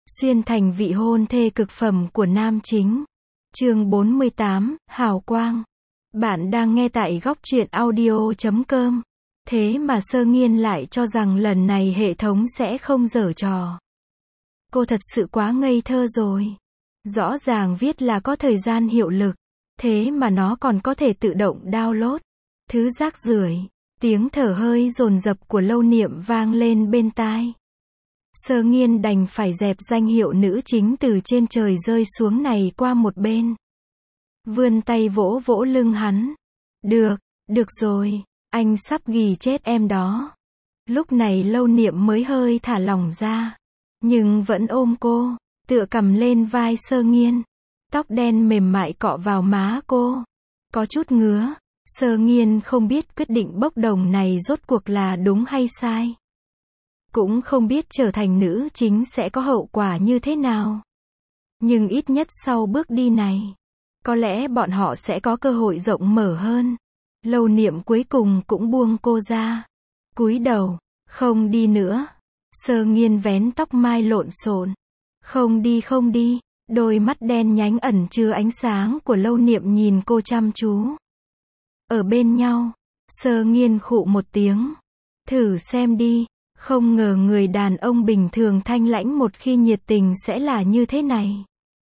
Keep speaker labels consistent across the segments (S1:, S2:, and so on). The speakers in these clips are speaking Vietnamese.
S1: Xuyên thành vị hôn thê cực phẩm của nam chính. Chương 48, Hào Quang. Bạn đang nghe tại góc truyện audio.com. Thế mà Sơ Nghiên lại cho rằng lần này hệ thống sẽ không giở trò. Cô thật sự quá ngây thơ rồi. Rõ ràng viết là có thời gian hiệu lực. Thế mà nó còn có thể tự động download. Thứ rác rưởi. Tiếng thở hơi dồn dập của Lâu Niệm vang lên bên tai. Sơ Nghiên đành phải dẹp danh hiệu nữ chính từ trên trời rơi xuống này qua một bên. Vươn tay vỗ vỗ lưng hắn. Được rồi, anh sắp ghì chết em đó. Lúc này Lâu Niệm mới hơi thả lỏng ra. Nhưng vẫn ôm cô, tựa cầm lên vai Sơ Nghiên. Tóc đen mềm mại cọ vào má cô. Có chút ngứa. Sơ Nghiên không biết quyết định bốc đồng này rốt cuộc là đúng hay sai. Cũng không biết trở thành nữ chính sẽ có hậu quả như thế nào. Nhưng ít nhất sau bước đi này, có lẽ bọn họ sẽ có cơ hội rộng mở hơn. Lâu Niệm cuối cùng cũng buông cô ra. Cúi đầu, không đi nữa. Sơ Nghiên vén tóc mai lộn xộn. Không đi. Đôi mắt đen nhánh ẩn chứa ánh sáng của Lâu Niệm nhìn cô chăm chú. Ở bên nhau, Sơ Nghiên khụ một tiếng. Thử xem đi. Không ngờ người đàn ông bình thường thanh lãnh một khi nhiệt tình sẽ là như thế này.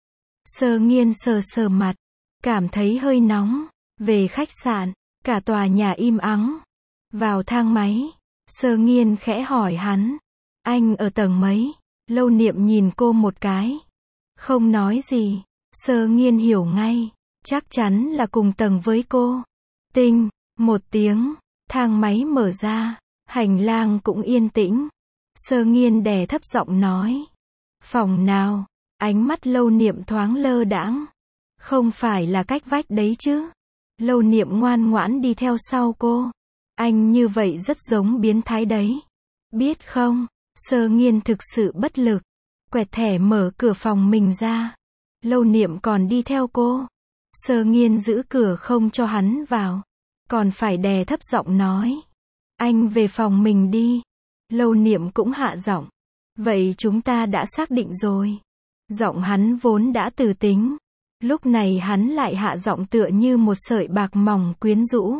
S1: Sơ Nghiên sờ mặt, cảm thấy hơi nóng. Về khách sạn, cả tòa nhà im ắng. Vào thang máy, Sơ Nghiên khẽ hỏi hắn. Anh ở tầng mấy? Lâu Niệm nhìn cô một cái. Không nói gì. Sơ Nghiên hiểu ngay. Chắc chắn là cùng tầng với cô. Tinh, một tiếng, thang máy mở ra. Hành lang cũng yên tĩnh. Sơ Nghiên đè thấp giọng nói. Phòng nào? Ánh mắt Lâu Niệm thoáng lơ đãng. Không phải là cách vách đấy chứ? Lâu Niệm ngoan ngoãn đi theo sau cô. Anh như vậy rất giống biến thái đấy. Biết không? Sơ Nghiên thực sự bất lực. Quẹt thẻ mở cửa phòng mình ra. Lâu Niệm còn đi theo cô. Sơ Nghiên giữ cửa không cho hắn vào. Còn phải đè thấp giọng nói. Anh về phòng mình đi. Lâu Niệm cũng hạ giọng. Vậy chúng ta đã xác định rồi. Giọng hắn vốn đã từ tính. Lúc này hắn lại hạ giọng tựa như một sợi bạc mỏng quyến rũ.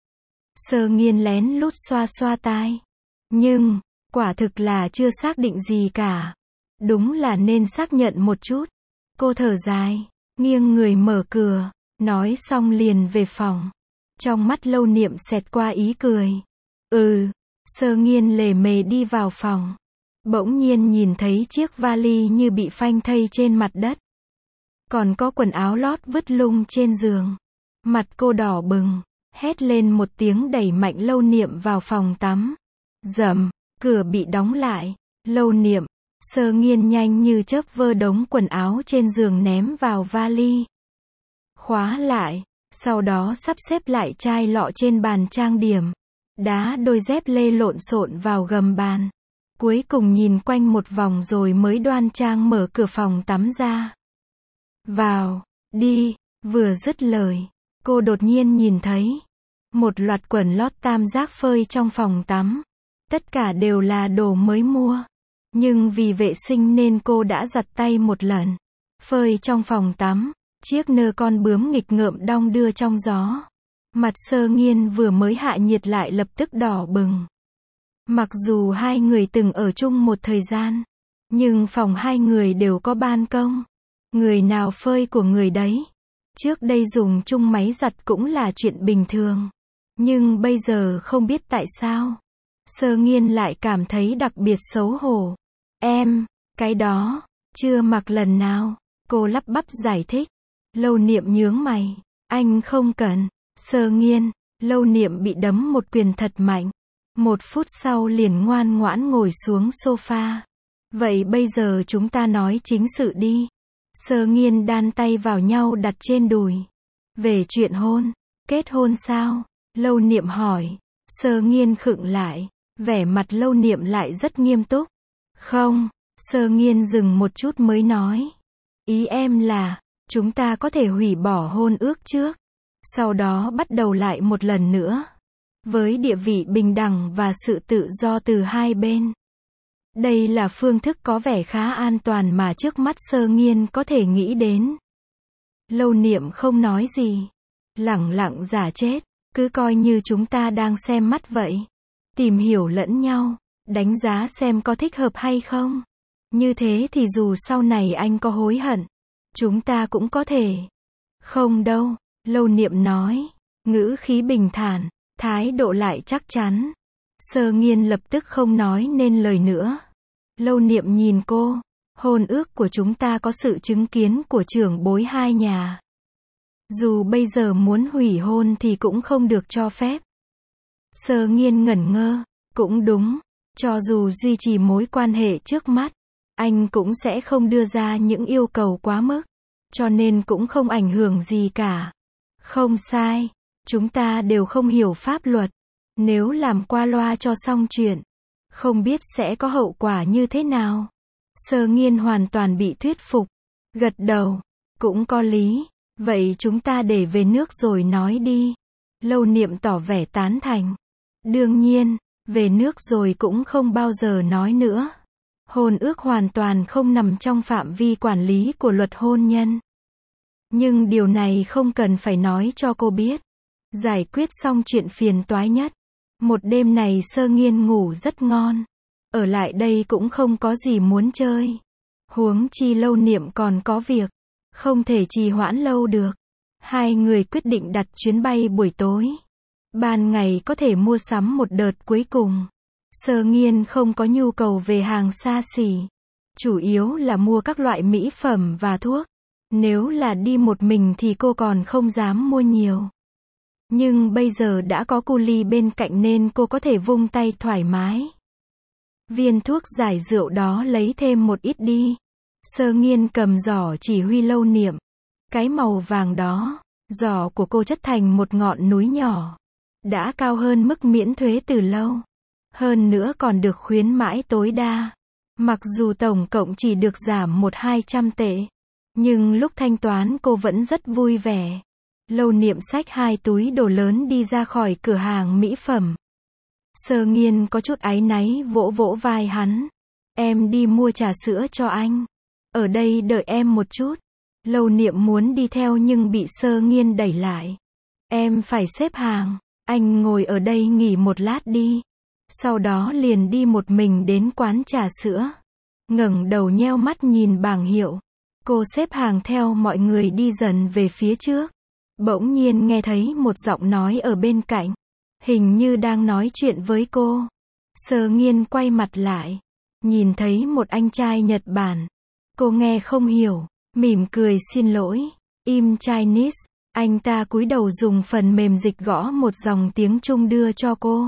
S1: Sơ Nghiên lén lút xoa xoa tai. Nhưng, quả thực là chưa xác định gì cả. Đúng là nên xác nhận một chút. Cô thở dài, nghiêng người mở cửa, nói xong liền về phòng. Trong mắt Lâu Niệm xẹt qua ý cười. Sơ Nghiên lề mề đi vào phòng. Bỗng nhiên nhìn thấy chiếc vali như bị phanh thây trên mặt đất. Còn có quần áo lót vứt lung trên giường. Mặt cô đỏ bừng, hét lên một tiếng đẩy mạnh Lâu Niệm vào phòng tắm. Rầm, cửa bị đóng lại. Lâu Niệm, Sơ Nghiên nhanh như chớp vơ đống quần áo trên giường ném vào vali. Khóa lại, sau đó sắp xếp lại chai lọ trên bàn trang điểm. Đá đôi dép lê lộn xộn vào gầm bàn. Cuối cùng nhìn quanh một vòng rồi mới đoan trang mở cửa phòng tắm ra. Vào, đi, vừa dứt lời. Cô đột nhiên nhìn thấy một loạt quần lót tam giác phơi trong phòng tắm. Tất cả đều là đồ mới mua. Nhưng vì vệ sinh nên cô đã giặt tay một lần. Phơi trong phòng tắm. Chiếc nơ con bướm nghịch ngợm đong đưa trong gió. Mặt Sơ Nghiên vừa mới hạ nhiệt lại lập tức đỏ bừng. Mặc dù hai người từng ở chung một thời gian, nhưng phòng hai người đều có ban công. Người nào phơi của người đấy. Trước đây dùng chung máy giặt cũng là chuyện bình thường. Nhưng bây giờ không biết tại sao. Sơ Nghiên lại cảm thấy đặc biệt xấu hổ. Em, cái đó, chưa mặc lần nào. Cô lắp bắp giải thích. Lâu Niệm nhướng mày. Anh không cần. Sơ Nghiên, Lâu Niệm bị đấm một quyền thật mạnh. 1 phút sau liền ngoan ngoãn ngồi xuống sofa. Vậy bây giờ chúng ta nói chính sự đi. Sơ Nghiên đan tay vào nhau đặt trên đùi. Về chuyện hôn, kết hôn sao? Lâu Niệm hỏi. Sơ Nghiên khựng lại. Vẻ mặt Lâu Niệm lại rất nghiêm túc. Không, Sơ Nghiên dừng một chút mới nói. Ý em là, chúng ta có thể hủy bỏ hôn ước trước. Sau đó bắt đầu lại một lần nữa. Với địa vị bình đẳng và sự tự do từ hai bên. Đây là phương thức có vẻ khá an toàn mà trước mắt Sơ Nghiên có thể nghĩ đến. Lâu Niệm không nói gì. Lẳng lặng giả chết. Cứ coi như chúng ta đang xem mắt vậy. Tìm hiểu lẫn nhau. Đánh giá xem có thích hợp hay không. Như thế thì dù sau này anh có hối hận, chúng ta cũng có thể. Không đâu, Lâu Niệm nói. Ngữ khí bình thản, thái độ lại chắc chắn. Sơ Nghiên lập tức không nói nên lời nữa. Lâu Niệm nhìn cô. Hôn ước của chúng ta có sự chứng kiến của trưởng bối hai nhà. Dù bây giờ muốn hủy hôn thì cũng không được cho phép. Sơ Nghiên ngẩn ngơ. Cũng đúng. Cho dù duy trì mối quan hệ trước mắt, anh cũng sẽ không đưa ra những yêu cầu quá mức. Cho nên cũng không ảnh hưởng gì cả. Không sai. Chúng ta đều không hiểu pháp luật. Nếu làm qua loa cho xong chuyện, không biết sẽ có hậu quả như thế nào. Sơ Nghiên hoàn toàn bị thuyết phục. Gật đầu. Cũng có lý. Vậy chúng ta để về nước rồi nói đi. Lâu Niệm tỏ vẻ tán thành. Đương nhiên, về nước rồi cũng không bao giờ nói nữa. Hôn ước hoàn toàn không nằm trong phạm vi quản lý của luật hôn nhân. Nhưng điều này không cần phải nói cho cô biết. Giải quyết xong chuyện phiền toái nhất. Một đêm này Sơ Nghiên ngủ rất ngon. Ở lại đây cũng không có gì muốn chơi. Huống chi Lâu Niệm còn có việc. Không thể trì hoãn lâu được. Hai người quyết định đặt chuyến bay buổi tối. Ban ngày có thể mua sắm một đợt cuối cùng. Sơ Nghiên không có nhu cầu về hàng xa xỉ. Chủ yếu là mua các loại mỹ phẩm và thuốc. Nếu là đi một mình thì cô còn không dám mua nhiều. Nhưng bây giờ đã có cu ly bên cạnh nên cô có thể vung tay thoải mái. Viên thuốc giải rượu đó lấy thêm một ít đi. Sơ Nghiên cầm giỏ chỉ huy Lâu Niệm. Cái màu vàng đó, giỏ của cô chất thành một ngọn núi nhỏ. Đã cao hơn mức miễn thuế từ lâu. Hơn nữa còn được khuyến mãi tối đa. Mặc dù tổng cộng chỉ được giảm 100-200 tệ. Nhưng lúc thanh toán cô vẫn rất vui vẻ. Lâu Niệm xách 2 túi đồ lớn đi ra khỏi cửa hàng mỹ phẩm. Sơ Nghiên có chút áy náy vỗ vỗ vai hắn. Em đi mua trà sữa cho anh. Ở đây đợi em một chút. Lâu Niệm muốn đi theo nhưng bị Sơ Nghiên đẩy lại. Em phải xếp hàng. Anh ngồi ở đây nghỉ một lát đi. Sau đó liền đi một mình đến quán trà sữa. Ngẩng đầu nheo mắt nhìn bảng hiệu. Cô xếp hàng theo mọi người đi dần về phía trước. Bỗng nhiên nghe thấy một giọng nói ở bên cạnh. Hình như đang nói chuyện với cô. Sơ Nghiên quay mặt lại. Nhìn thấy một anh trai Nhật Bản. Cô nghe không hiểu. Mỉm cười xin lỗi. Im Chinese. Anh ta cúi đầu dùng phần mềm dịch gõ một dòng tiếng Trung đưa cho cô.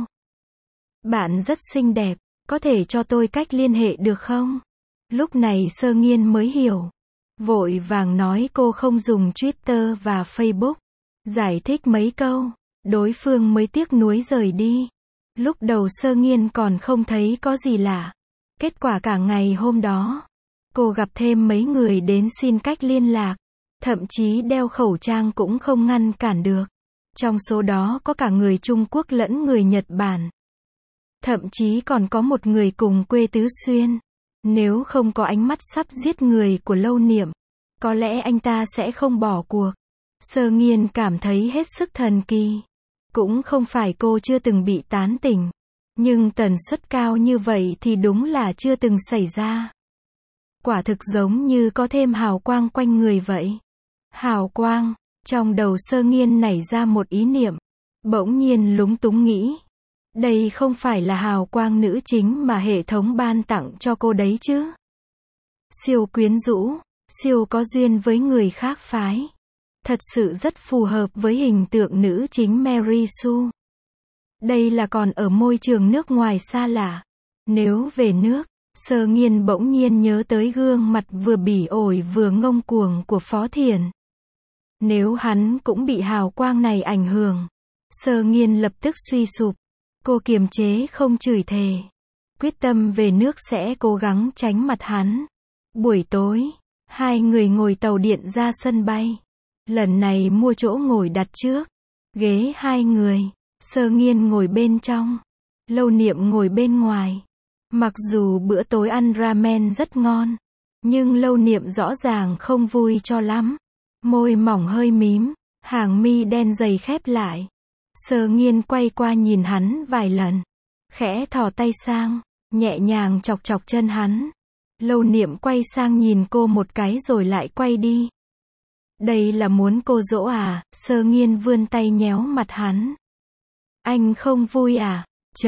S1: Bạn rất xinh đẹp. Có thể cho tôi cách liên hệ được không? Lúc này Sơ Nghiên mới hiểu. Vội vàng nói cô không dùng Twitter và Facebook. Giải thích mấy câu. Đối phương mới tiếc nuối rời đi. Lúc đầu Sơ Nghiên còn không thấy có gì lạ. Kết quả cả ngày hôm đó, cô gặp thêm mấy người đến xin cách liên lạc. Thậm chí đeo khẩu trang cũng không ngăn cản được. Trong số đó có cả người Trung Quốc lẫn người Nhật Bản. Thậm chí còn có một người cùng quê Tứ Xuyên. Nếu không có ánh mắt sắp giết người của Lâu Niệm, có lẽ anh ta sẽ không bỏ cuộc. Sơ Nghiên cảm thấy hết sức thần kỳ. Cũng không phải cô chưa từng bị tán tỉnh. Nhưng tần suất cao như vậy thì đúng là chưa từng xảy ra. Quả thực giống như có thêm hào quang quanh người vậy. Hào quang. Trong đầu Sơ Nghiên nảy ra một ý niệm. Bỗng nhiên lúng túng nghĩ. Đây không phải là hào quang nữ chính mà hệ thống ban tặng cho cô đấy chứ. Siêu quyến rũ. Siêu có duyên với người khác phái. Thật sự rất phù hợp với hình tượng nữ chính Mary Sue. Đây là còn ở môi trường nước ngoài xa lạ. Nếu về nước, Sơ Nghiên bỗng nhiên nhớ tới gương mặt vừa bỉ ổi vừa ngông cuồng của Phó Thiển. Nếu hắn cũng bị hào quang này ảnh hưởng, Sơ Nghiên lập tức suy sụp. Cô kiềm chế không chửi thề. Quyết tâm về nước sẽ cố gắng tránh mặt hắn. Buổi tối, hai người ngồi tàu điện ra sân bay. Lần này mua chỗ ngồi đặt trước. Ghế hai người. Sơ Nghiên ngồi bên trong. Lâu Niệm ngồi bên ngoài. Mặc dù bữa tối ăn ramen rất ngon, nhưng Lâu Niệm rõ ràng không vui cho lắm. Môi mỏng hơi mím, hàng mi đen dày khép lại. Sơ Nghiên quay qua nhìn hắn vài lần, khẽ thò tay sang, nhẹ nhàng chọc chọc chân hắn. Lâu Niệm quay sang nhìn cô một cái rồi lại quay đi. Đây là muốn cô dỗ à? Sơ Nghiên vươn tay nhéo mặt hắn. Anh không vui à?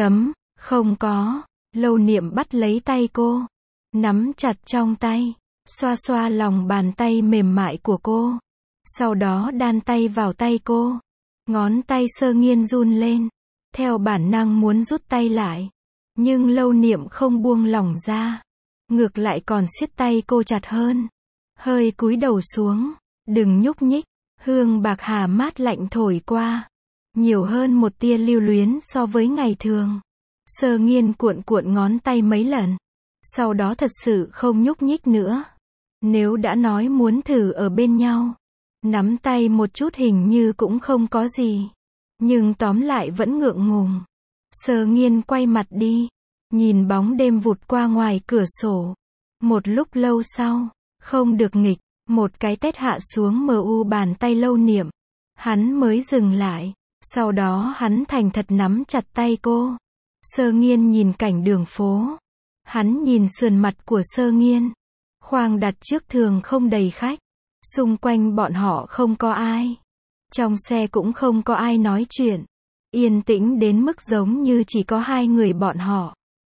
S1: Không có. Lâu Niệm bắt lấy tay cô, nắm chặt trong tay, xoa xoa lòng bàn tay mềm mại của cô. Sau đó đan tay vào tay cô. Ngón tay Sơ Nghiên run lên, theo bản năng muốn rút tay lại. Nhưng Lâu Niệm không buông lỏng ra, ngược lại còn siết tay cô chặt hơn. Hơi cúi đầu xuống, đừng nhúc nhích. Hương bạc hà mát lạnh thổi qua, nhiều hơn một tia lưu luyến so với ngày thường. Sơ Nghiên cuộn cuộn ngón tay mấy lần, sau đó thật sự không nhúc nhích nữa. Nếu đã nói muốn thử ở bên nhau, nắm tay một chút hình như cũng không có gì. Nhưng tóm lại vẫn ngượng ngùng. Sơ Nghiên quay mặt đi, nhìn bóng đêm vụt qua ngoài cửa sổ. Một lúc lâu sau, không được nghịch, một cái tát hạ xuống mu bàn tay Lâu Niệm. Hắn mới dừng lại, sau đó hắn thành thật nắm chặt tay cô. Sơ Nghiên nhìn cảnh đường phố. Hắn nhìn sườn mặt của Sơ Nghiên. Khoang đặt trước thường không đầy khách. Xung quanh bọn họ không có ai. Trong xe cũng không có ai nói chuyện. Yên tĩnh đến mức giống như chỉ có hai người bọn họ.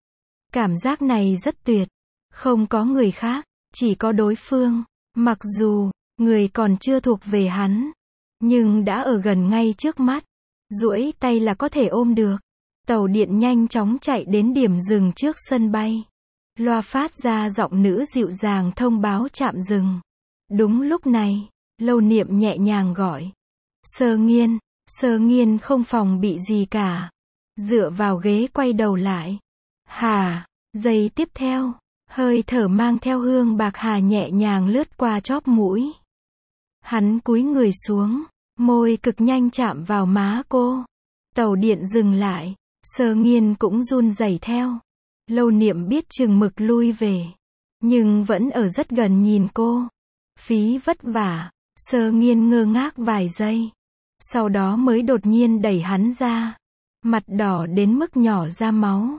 S1: Cảm giác này rất tuyệt. Không có người khác, chỉ có đối phương. Mặc dù, người còn chưa thuộc về hắn, nhưng đã ở gần ngay trước mắt. Duỗi tay là có thể ôm được. Tàu điện nhanh chóng chạy đến điểm dừng trước sân bay. Loa phát ra giọng nữ dịu dàng thông báo trạm dừng. Đúng lúc này, Lâu Niệm nhẹ nhàng gọi. Sơ Nghiên. Sơ Nghiên không phòng bị gì cả. Dựa vào ghế quay đầu lại. Hà. Giây tiếp theo, hơi thở mang theo hương bạc hà nhẹ nhàng lướt qua chóp mũi. Hắn cúi người xuống, môi cực nhanh chạm vào má cô. Tàu điện dừng lại, Sơ Nghiên cũng run rẩy theo. Lâu Niệm biết chừng mực lui về, nhưng vẫn ở rất gần nhìn cô. Phí vất vả. Sơ Nghiên ngơ ngác vài giây, sau đó mới đột nhiên đẩy hắn ra, mặt đỏ đến mức nhỏ ra máu.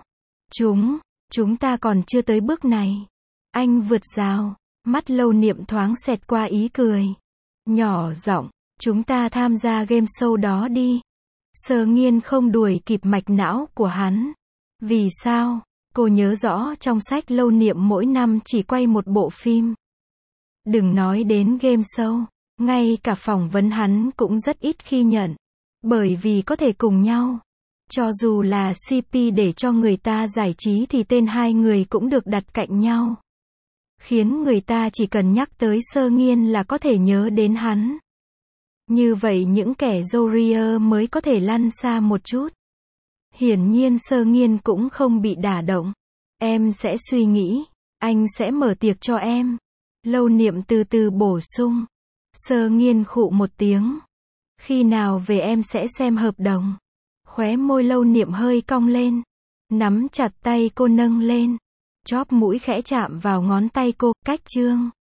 S1: Chúng ta còn chưa tới bước này. Anh vượt rào. Mắt Lâu Niệm thoáng xẹt qua ý cười. Nhỏ giọng, chúng ta tham gia game show đó đi. Sơ Nghiên không đuổi kịp mạch não của hắn. Vì sao? Cô nhớ rõ trong sách Lâu Niệm mỗi năm chỉ quay một bộ phim. Đừng nói đến game show, ngay cả phỏng vấn hắn cũng rất ít khi nhận. Bởi vì có thể cùng nhau. Cho dù là CP để cho người ta giải trí thì tên hai người cũng được đặt cạnh nhau. Khiến người ta chỉ cần nhắc tới Sơ Nghiên là có thể nhớ đến hắn. Như vậy những kẻ Warrior mới có thể lăn xa một chút. Hiển nhiên Sơ Nghiên cũng không bị đả động. Em sẽ suy nghĩ, anh sẽ mở tiệc cho em. Lâu Niệm từ từ bổ sung. Sơ Nghiên khụ một tiếng. Khi nào về em sẽ xem hợp đồng. Khóe môi Lâu Niệm hơi cong lên, nắm chặt tay cô nâng lên. Chóp mũi khẽ chạm vào ngón tay cô, cách chương.